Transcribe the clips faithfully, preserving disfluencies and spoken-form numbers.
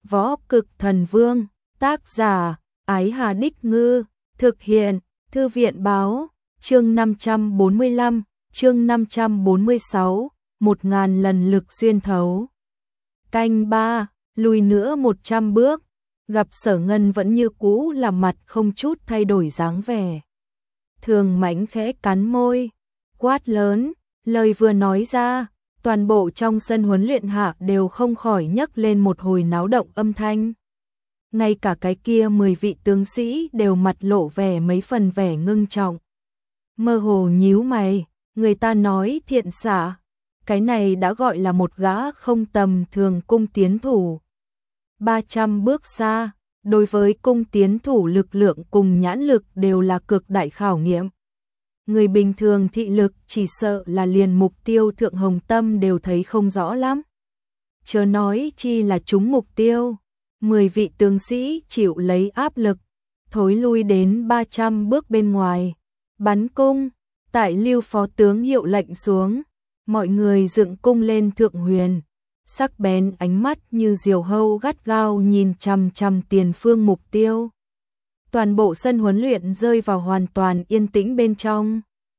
Võ Cực Thần Vương, tác giả, Ái Hà Đích Ngư, thực hiện, Thư viện Báo, chương năm trăm bốn mươi lăm, chương năm trăm bốn mươi sáu, một ngàn lần lực xuyên thấu. Canh ba, lùi nữa một trăm bước, gặp Sở Ngân vẫn như cũ là mặt không chút thay đổi dáng vẻ. Thường Mãnh khẽ cắn môi, quát lớn, lời vừa nói ra, toàn bộ trong sân huấn luyện hạ đều không khỏi nhấc lên một hồi náo động âm thanh. Ngay cả cái kia mười vị tướng sĩ đều mặt lộ vẻ mấy phần vẻ ngưng trọng. Mơ hồ nhíu mày, người ta nói thiện xạ, cái này đã gọi là một gã không tầm thường cung tiến thủ. ba trăm bước xa, đối với cung tiến thủ lực lượng cùng nhãn lực đều là cực đại khảo nghiệm. Người bình thường thị lực chỉ sợ là liền mục tiêu thượng hồng tâm đều thấy không rõ lắm. Chớ nói chi là trúng mục tiêu. Mười vị tướng sĩ chịu lấy áp lực, thối lui đến ba trăm bước bên ngoài. Bắn cung, tại Lưu phó tướng hiệu lệnh xuống, mọi người dựng cung lên thượng huyền. Sắc bén ánh mắt như diều hâu gắt gao nhìn chằm chằm tiền phương mục tiêu. Toàn bộ sân huấn luyện rơi vào hoàn toàn yên tĩnh bên trong.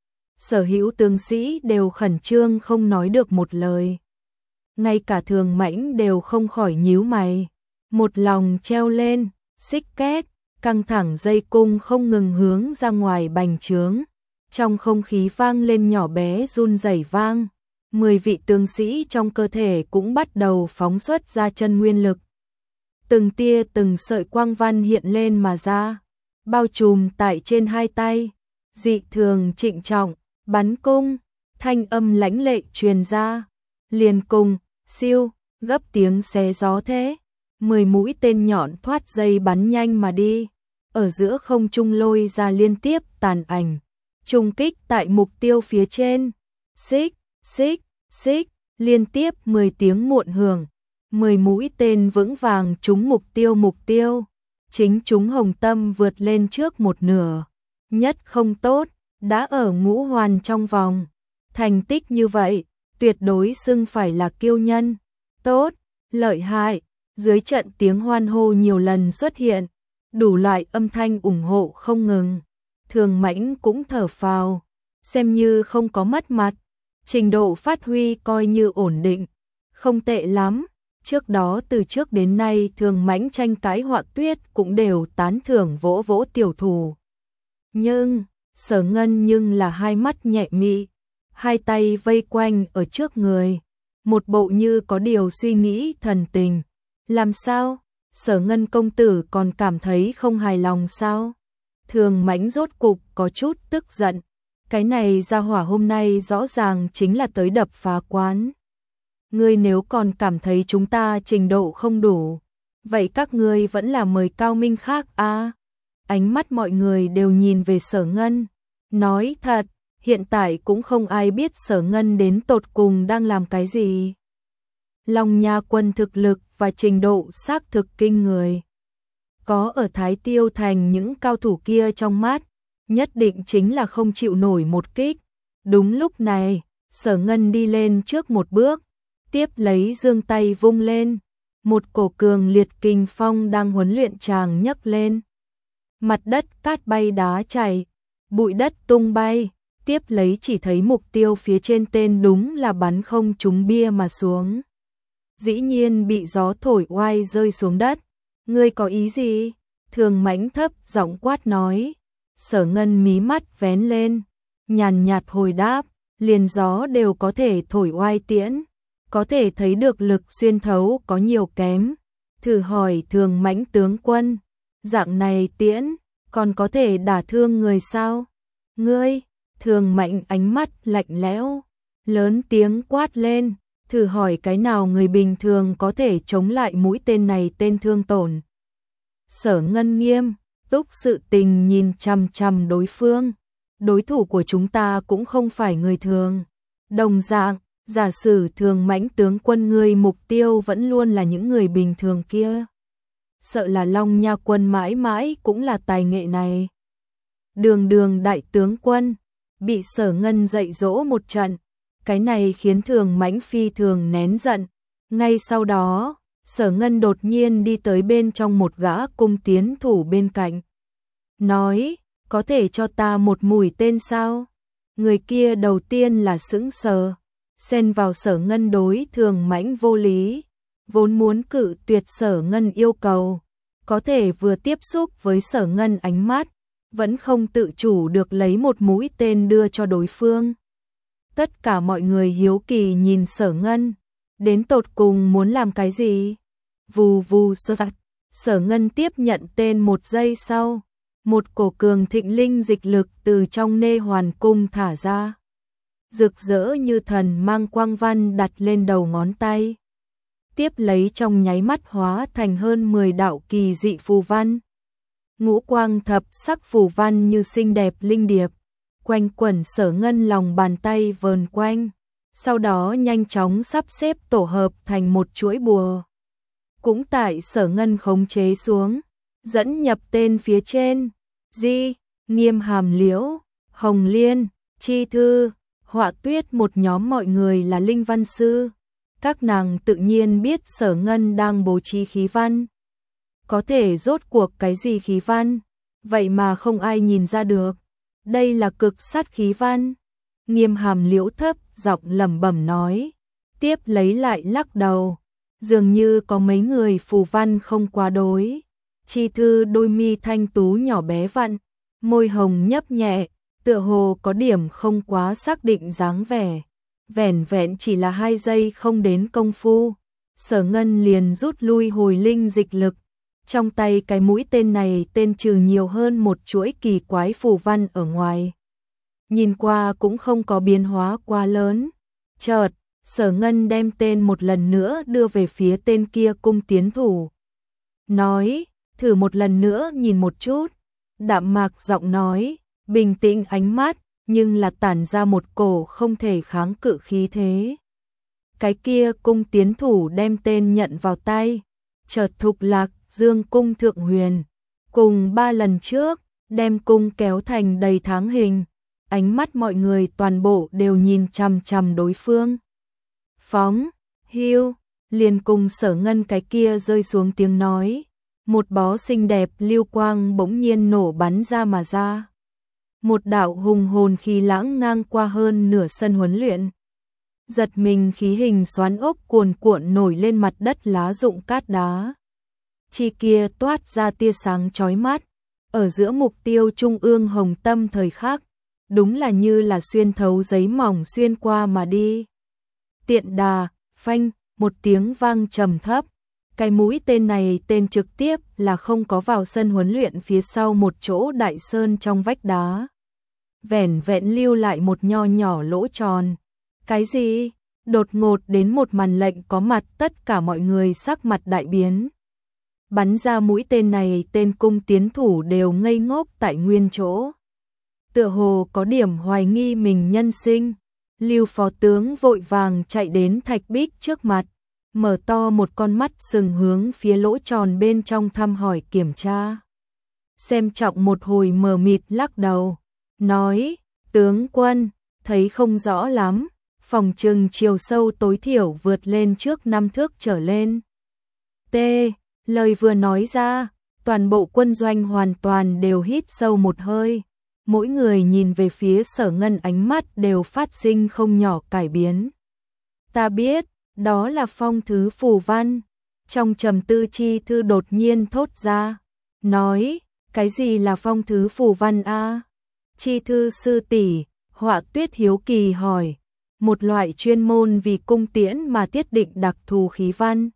Sở hữu tướng sĩ đều khẩn trương không nói được một lời. Ngay cả Thường Mãnh đều không khỏi nhíu mày. Một lòng treo lên, xích két, căng thẳng dây cung không ngừng hướng ra ngoài bành trướng. Trong không khí vang lên nhỏ bé run rẩy vang. Mười vị tướng sĩ trong cơ thể cũng bắt đầu phóng xuất ra chân nguyên lực. Từng tia từng sợi quang văn hiện lên mà ra, bao trùm tại trên hai tay. Dị thường trịnh trọng, bắn cung, thanh âm lãnh lệ truyền ra. Liền cùng, siêu, gấp tiếng xé gió thế. Mười mũi tên nhọn thoát dây bắn nhanh mà đi. Ở giữa không trung lôi ra liên tiếp tàn ảnh. Trùng kích tại mục tiêu phía trên. Xích, xích, xích, liên tiếp mười tiếng muộn hưởng. Mười mũi tên vững vàng trúng mục tiêu mục tiêu. Chính chúng hồng tâm vượt lên trước một nửa. Nhất không tốt, đã ở ngũ hoàn trong vòng. Thành tích như vậy, tuyệt đối xưng phải là kiêu nhân. Tốt, lợi hại. Dưới trận tiếng hoan hô nhiều lần xuất hiện. Đủ loại âm thanh ủng hộ không ngừng. Thường Mãnh cũng thở phào. Xem như không có mất mặt. Trình độ phát huy coi như ổn định. Không tệ lắm. Trước đó từ trước đến nay Thường Mãnh tranh cãi họa tuyết cũng đều tán thưởng vỗ vỗ tiểu thủ. Nhưng, Sở Ngân nhưng là hai mắt nhẹ mị. Hai tay vây quanh ở trước người. Một bộ như có điều suy nghĩ thần tình. Làm sao? Sở Ngân công tử còn cảm thấy không hài lòng sao? Thường Mãnh rốt cục có chút tức giận. Cái này ra hỏa hôm nay rõ ràng chính là tới đập phá quán. Ngươi nếu còn cảm thấy chúng ta trình độ không đủ, vậy các ngươi vẫn là mời cao minh khác a. À? Ánh mắt mọi người đều nhìn về Sở Ngân. Nói thật, hiện tại cũng không ai biết Sở Ngân đến tột cùng đang làm cái gì. Long Nha quân thực lực và trình độ xác thực kinh người. Có ở Thái Tiêu Thành những cao thủ kia trong mắt, nhất định chính là không chịu nổi một kích. Đúng lúc này, Sở Ngân đi lên trước một bước, tiếp lấy giương tay vung lên. Một cổ cường liệt kình phong đang huấn luyện chàng nhấc lên. Mặt đất cát bay đá chảy, bụi đất tung bay, tiếp lấy chỉ thấy mục tiêu phía trên tên đúng là bắn không trúng bia mà xuống. Dĩ nhiên bị gió thổi oai rơi xuống đất. Ngươi có ý gì? Thường Mãnh thấp giọng quát nói. Sở Ngân mí mắt vén lên, nhàn nhạt hồi đáp, liền gió đều có thể thổi oai tiễn, có thể thấy được lực xuyên thấu có nhiều kém. Thử hỏi Thường Mãnh tướng quân, dạng này tiễn, còn có thể đả thương người sao? Ngươi, Thường Mãnh ánh mắt lạnh lẽo, lớn tiếng quát lên. Thử hỏi cái nào người bình thường có thể chống lại mũi tên này tên thương tổn. Sở Ngân nghiêm túc sự tình nhìn chằm chằm đối phương. Đối thủ của chúng ta cũng không phải người thường. Đồng dạng, giả sử Thường Mãnh tướng quân ngươi mục tiêu vẫn luôn là những người bình thường kia. Sợ là Long Nha quân mãi mãi cũng là tài nghệ này. Đường đường đại tướng quân, bị Sở Ngân dạy dỗ một trận. Cái này khiến Thường Mãnh phi thường nén giận. Ngay sau đó, Sở Ngân đột nhiên đi tới bên trong một gã cung tiến thủ bên cạnh. Nói, có thể cho ta một mũi tên sao? Người kia đầu tiên là sững sờ, xen vào Sở Ngân đối thường mãnh vô lý, vốn muốn cự tuyệt Sở Ngân yêu cầu, có thể vừa tiếp xúc với Sở Ngân ánh mắt, vẫn không tự chủ được lấy một mũi tên đưa cho đối phương. Tất cả mọi người hiếu kỳ nhìn Sở Ngân, đến tột cùng muốn làm cái gì? Vù vù sơ tạch, Sở Ngân tiếp nhận tên một giây sau, một cổ cường thịnh linh dịch lực từ trong nê hoàn cung thả ra. Rực rỡ như thần mang quang văn đặt lên đầu ngón tay. Tiếp lấy trong nháy mắt hóa thành hơn mười đạo kỳ dị phù văn. Ngũ quang thập sắc phù văn như xinh đẹp linh điệp, quanh quẩn Sở Ngân lòng bàn tay vờn quanh, sau đó nhanh chóng sắp xếp tổ hợp thành một chuỗi bùa. Cũng tại Sở Ngân khống chế xuống, dẫn nhập tên phía trên, Di, Nghiêm Hàm Liễu, Hồng Liên, Chi Thư, Họa Tuyết một nhóm mọi người là linh văn sư. Các nàng tự nhiên biết Sở Ngân đang bố trí khí văn. Có thể rốt cuộc cái gì khí văn, vậy mà không ai nhìn ra được. Đây là cực sát khí văn. Nghiêm Hàm Liễu thấp giọng lẩm bẩm nói, tiếp lấy lại lắc đầu, dường như có mấy người phù văn không quá đối. Chi Thư đôi mi thanh tú nhỏ bé vặn, môi hồng nhấp nhẹ, tựa hồ có điểm không quá xác định dáng vẻ. Vẻn vẹn chỉ là hai giây không đến công phu, Sở Ngân liền rút lui hồi linh dịch lực. Trong tay cái mũi tên này tên trừ nhiều hơn một chuỗi kỳ quái phù văn ở ngoài. Nhìn qua cũng không có biến hóa quá lớn. Chợt, Sở Ngân đem tên một lần nữa đưa về phía tên kia cung tiến thủ. Nói, thử một lần nữa nhìn một chút. Đạm mạc giọng nói, bình tĩnh ánh mắt, nhưng là tản ra một cổ không thể kháng cự khí thế. Cái kia cung tiến thủ đem tên nhận vào tay, chợt thục lạc dương cung thượng huyền, cùng ba lần trước, đem cung kéo thành đầy tháng hình. Ánh mắt mọi người toàn bộ đều nhìn chằm chằm đối phương. Phóng, hưu, liền cùng Sở Ngân cái kia rơi xuống tiếng nói. Một bó xinh đẹp lưu quang bỗng nhiên nổ bắn ra mà ra. Một đạo hùng hồn khí lãng ngang qua hơn nửa sân huấn luyện. Giật mình khí hình xoắn ốc cuồn cuộn nổi lên mặt đất lá rụng cát đá. Chi kia toát ra tia sáng chói mắt, ở giữa mục tiêu trung ương hồng tâm thời khắc, đúng là như là xuyên thấu giấy mỏng xuyên qua mà đi. Tiện đà, phanh, một tiếng vang trầm thấp. Cái mũi tên này tên trực tiếp là không có vào sân huấn luyện phía sau một chỗ đại sơn trong vách đá. Vẻn vẹn lưu lại một nho nhỏ lỗ tròn. Cái gì? Đột ngột đến một màn lệnh có mặt tất cả mọi người sắc mặt đại biến. Bắn ra mũi tên này tên cung tiến thủ đều ngây ngốc tại nguyên chỗ. Tựa hồ có điểm hoài nghi mình nhân sinh. Lưu phó tướng vội vàng chạy đến thạch bích trước mặt, mở to một con mắt sừng hướng phía lỗ tròn bên trong thăm hỏi kiểm tra. Xem trọng một hồi mờ mịt lắc đầu, nói, tướng quân, thấy không rõ lắm, phòng trừng chiều sâu tối thiểu vượt lên trước năm thước trở lên. T. Lời vừa nói ra, toàn bộ quân doanh hoàn toàn đều hít sâu một hơi. Mỗi người nhìn về phía Sở Ngân ánh mắt đều phát sinh không nhỏ cải biến. Ta biết, đó là phong thứ phù văn. Trong trầm tư Chi Thư đột nhiên thốt ra, nói, cái gì là phong thứ phù văn a? Chi Thư sư tỷ, Họa Tuyết hiếu kỳ hỏi, một loại chuyên môn vì cung tiễn mà tiết định đặc thù khí văn.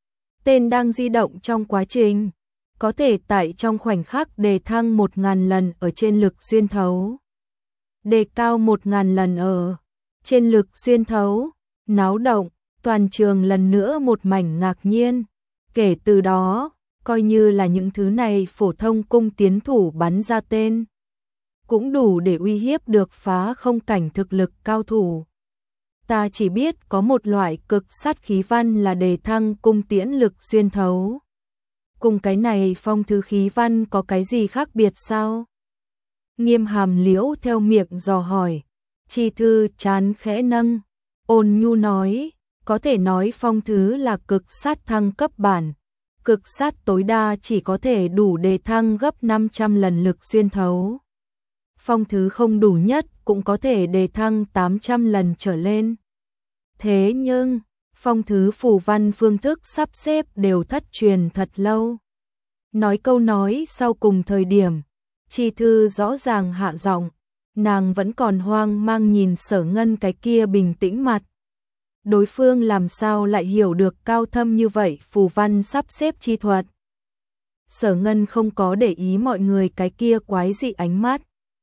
Tên đang di động trong quá trình, có thể tại trong khoảnh khắc đề thăng một ngàn lần ở trên lực xuyên thấu. Đề cao một ngàn lần ở trên lực xuyên thấu, náo động, toàn trường lần nữa một mảnh ngạc nhiên. Kể từ đó, coi như là những thứ này phổ thông cung tiến thủ bắn ra tên, cũng đủ để uy hiếp được phá không cảnh thực lực cao thủ. Ta chỉ biết có một loại cực sát khí văn là đề thăng cung tiễn lực xuyên thấu. Cùng cái này phong thứ khí văn có cái gì khác biệt sao? Nghiêm Hàm Liễu theo miệng dò hỏi. Chi Thư chán khẽ nâng, ôn nhu nói, Có thể nói phong thứ là cực sát thăng cấp bản. Cực sát tối đa chỉ có thể đủ để thăng gấp năm trăm lần lực xuyên thấu. Phong thứ không đủ nhất cũng có thể đề thăng tám trăm lần trở lên. Thế nhưng, phong thứ phù văn phương thức sắp xếp đều thất truyền thật lâu. Nói câu nói sau cùng thời điểm, Chi Thư rõ ràng hạ giọng, nàng vẫn còn hoang mang nhìn Sở Ngân cái kia bình tĩnh mặt. Đối phương làm sao lại hiểu được cao thâm như vậy phù văn sắp xếp chi thuật. Sở Ngân không có để ý mọi người cái kia quái dị ánh mắt.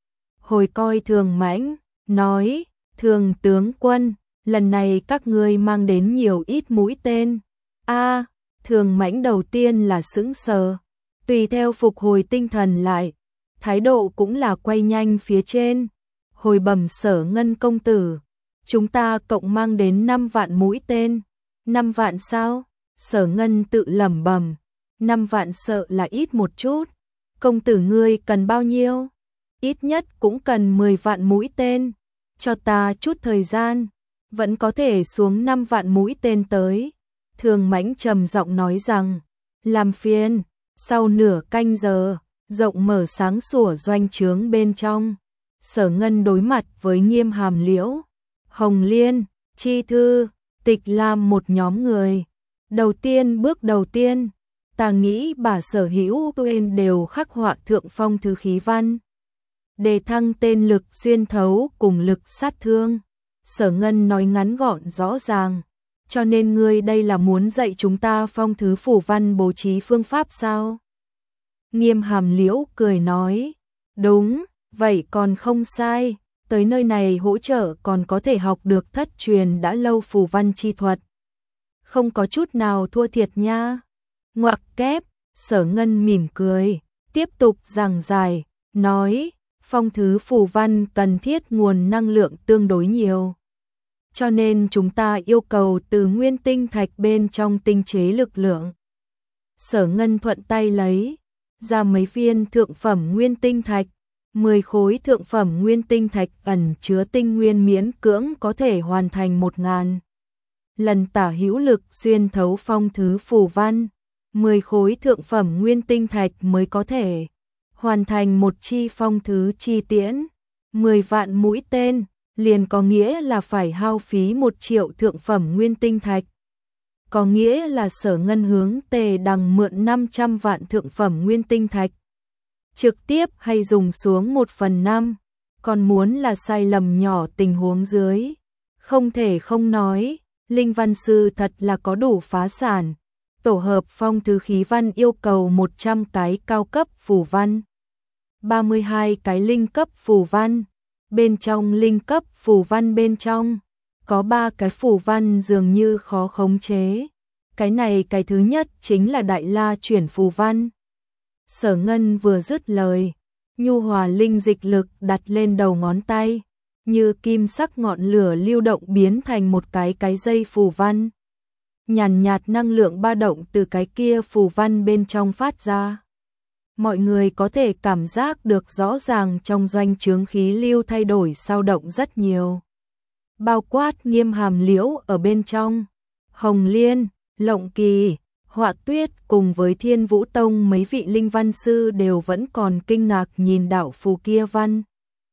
Hồi coi Thường Mãnh, nói, Thường tướng quân, lần này các ngươi mang đến nhiều ít mũi tên. A, Thường Mãnh đầu tiên là sững sờ, tùy theo phục hồi tinh thần lại, thái độ cũng là quay nhanh phía trên. Hồi bẩm Sở Ngân công tử, chúng ta cộng mang đến năm vạn mũi tên. Năm vạn sao? Sở Ngân tự lẩm bẩm, năm vạn sợ là ít một chút. Công tử ngươi cần bao nhiêu? Ít nhất cũng cần mười vạn mũi tên. Cho ta chút thời gian, vẫn có thể xuống năm vạn mũi tên tới. Thường Mãnh trầm giọng nói rằng, làm phiền. Sau nửa canh giờ, rộng mở sáng sủa doanh trướng bên trong, Sở Ngân đối mặt với Nghiêm Hàm Liễu, Hồng Liên, Chi Thư, Tịch Lam một nhóm người. Đầu tiên bước đầu tiên, ta nghĩ bà sở hữu bên đều khắc họa thượng phong thứ khí văn. Đề thăng tên lực xuyên thấu cùng lực sát thương. Sở Ngân nói ngắn gọn rõ ràng. Cho nên ngươi đây là muốn dạy chúng ta phong thứ phủ văn bố trí phương pháp sao? Nghiêm Hàm Liễu cười nói, đúng, vậy còn không sai, tới nơi này hỗ trợ còn có thể học được thất truyền đã lâu phủ văn chi thuật. Không có chút nào thua thiệt nha. Ngoặc kép, Sở Ngân mỉm cười, tiếp tục giảng giải, nói, phong thứ phủ văn cần thiết nguồn năng lượng tương đối nhiều. Cho nên chúng ta yêu cầu từ nguyên tinh thạch bên trong tinh chế lực lượng. Sở Ngân thuận tay lấy ra mấy viên thượng phẩm nguyên tinh thạch, mười khối thượng phẩm nguyên tinh thạch ẩn chứa tinh nguyên miễn cưỡng có thể hoàn thành một ngàn lần tả hữu lực xuyên thấu phong thứ phù văn, mười khối thượng phẩm nguyên tinh thạch mới có thể hoàn thành một chi phong thứ chi tiễn, mười vạn mũi tên, liền có nghĩa là phải hao phí một triệu thượng phẩm nguyên tinh thạch. Có nghĩa là Sở Ngân hướng Tề Đằng mượn năm trăm vạn thượng phẩm nguyên tinh thạch. Trực tiếp hay dùng xuống một phần năm, còn muốn là sai lầm nhỏ tình huống dưới. Không thể không nói, Linh Văn Sư thật là có đủ phá sản. Tổ hợp phong thứ khí văn yêu cầu một trăm cái cao cấp phù văn, ba mươi hai cái linh cấp phù văn. Bên trong linh cấp phù văn bên trong, có ba cái phù văn dường như khó khống chế. Cái này cái thứ nhất chính là Đại La chuyển phù văn. Sở Ngân vừa dứt lời, nhu hòa linh dịch lực đặt lên đầu ngón tay, như kim sắc ngọn lửa lưu động biến thành một cái cái dây phù văn. Nhàn nhạt năng lượng ba động từ cái kia phù văn bên trong phát ra. Mọi người có thể cảm giác được rõ ràng trong doanh trướng khí lưu thay đổi sao động rất nhiều. Bao quát Nghiêm Hàm Liễu ở bên trong, Hồng Liên, Lộng Kỳ, Họa Tuyết cùng với Thiên Vũ Tông mấy vị linh văn sư đều vẫn còn kinh ngạc nhìn đạo phù kia văn.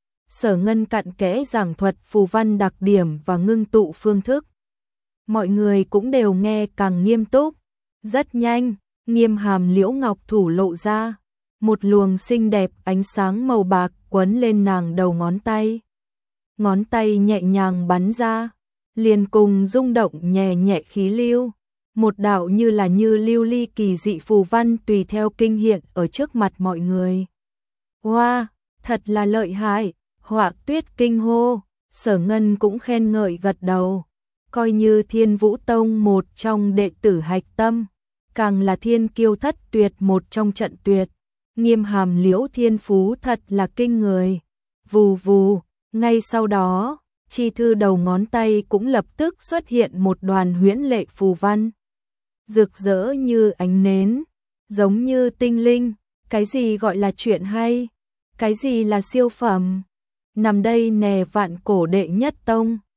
Sở Ngân cặn kẽ giảng thuật phù văn đặc điểm và ngưng tụ phương thức. Mọi người cũng đều nghe càng nghiêm túc. Rất nhanh, Nghiêm Hàm Liễu ngọc thủ lộ ra, một luồng xinh đẹp ánh sáng màu bạc quấn lên nàng đầu ngón tay. Ngón tay nhẹ nhàng bắn ra, liền cùng rung động nhẹ nhẹ khí lưu. Một đạo như là như lưu ly kỳ dị phù văn tùy theo kinh hiện ở trước mặt mọi người. Wow, thật là lợi hại, Họa Tuyết kinh hô, Sở Ngân cũng khen ngợi gật đầu. Coi như Thiên Vũ Tông một trong đệ tử hạch tâm, càng là thiên kiêu thất tuyệt một trong trận tuyệt. Nghiêm Hàm Liễu thiên phú thật là kinh người. Vù vù, ngay sau đó, Chi Thư đầu ngón tay cũng lập tức xuất hiện một đoàn huyễn lệ phù văn. Rực rỡ như ánh nến, giống như tinh linh. Cái gì gọi là chuyện hay? Cái gì là siêu phẩm? Nằm đây nè vạn cổ đệ nhất tông.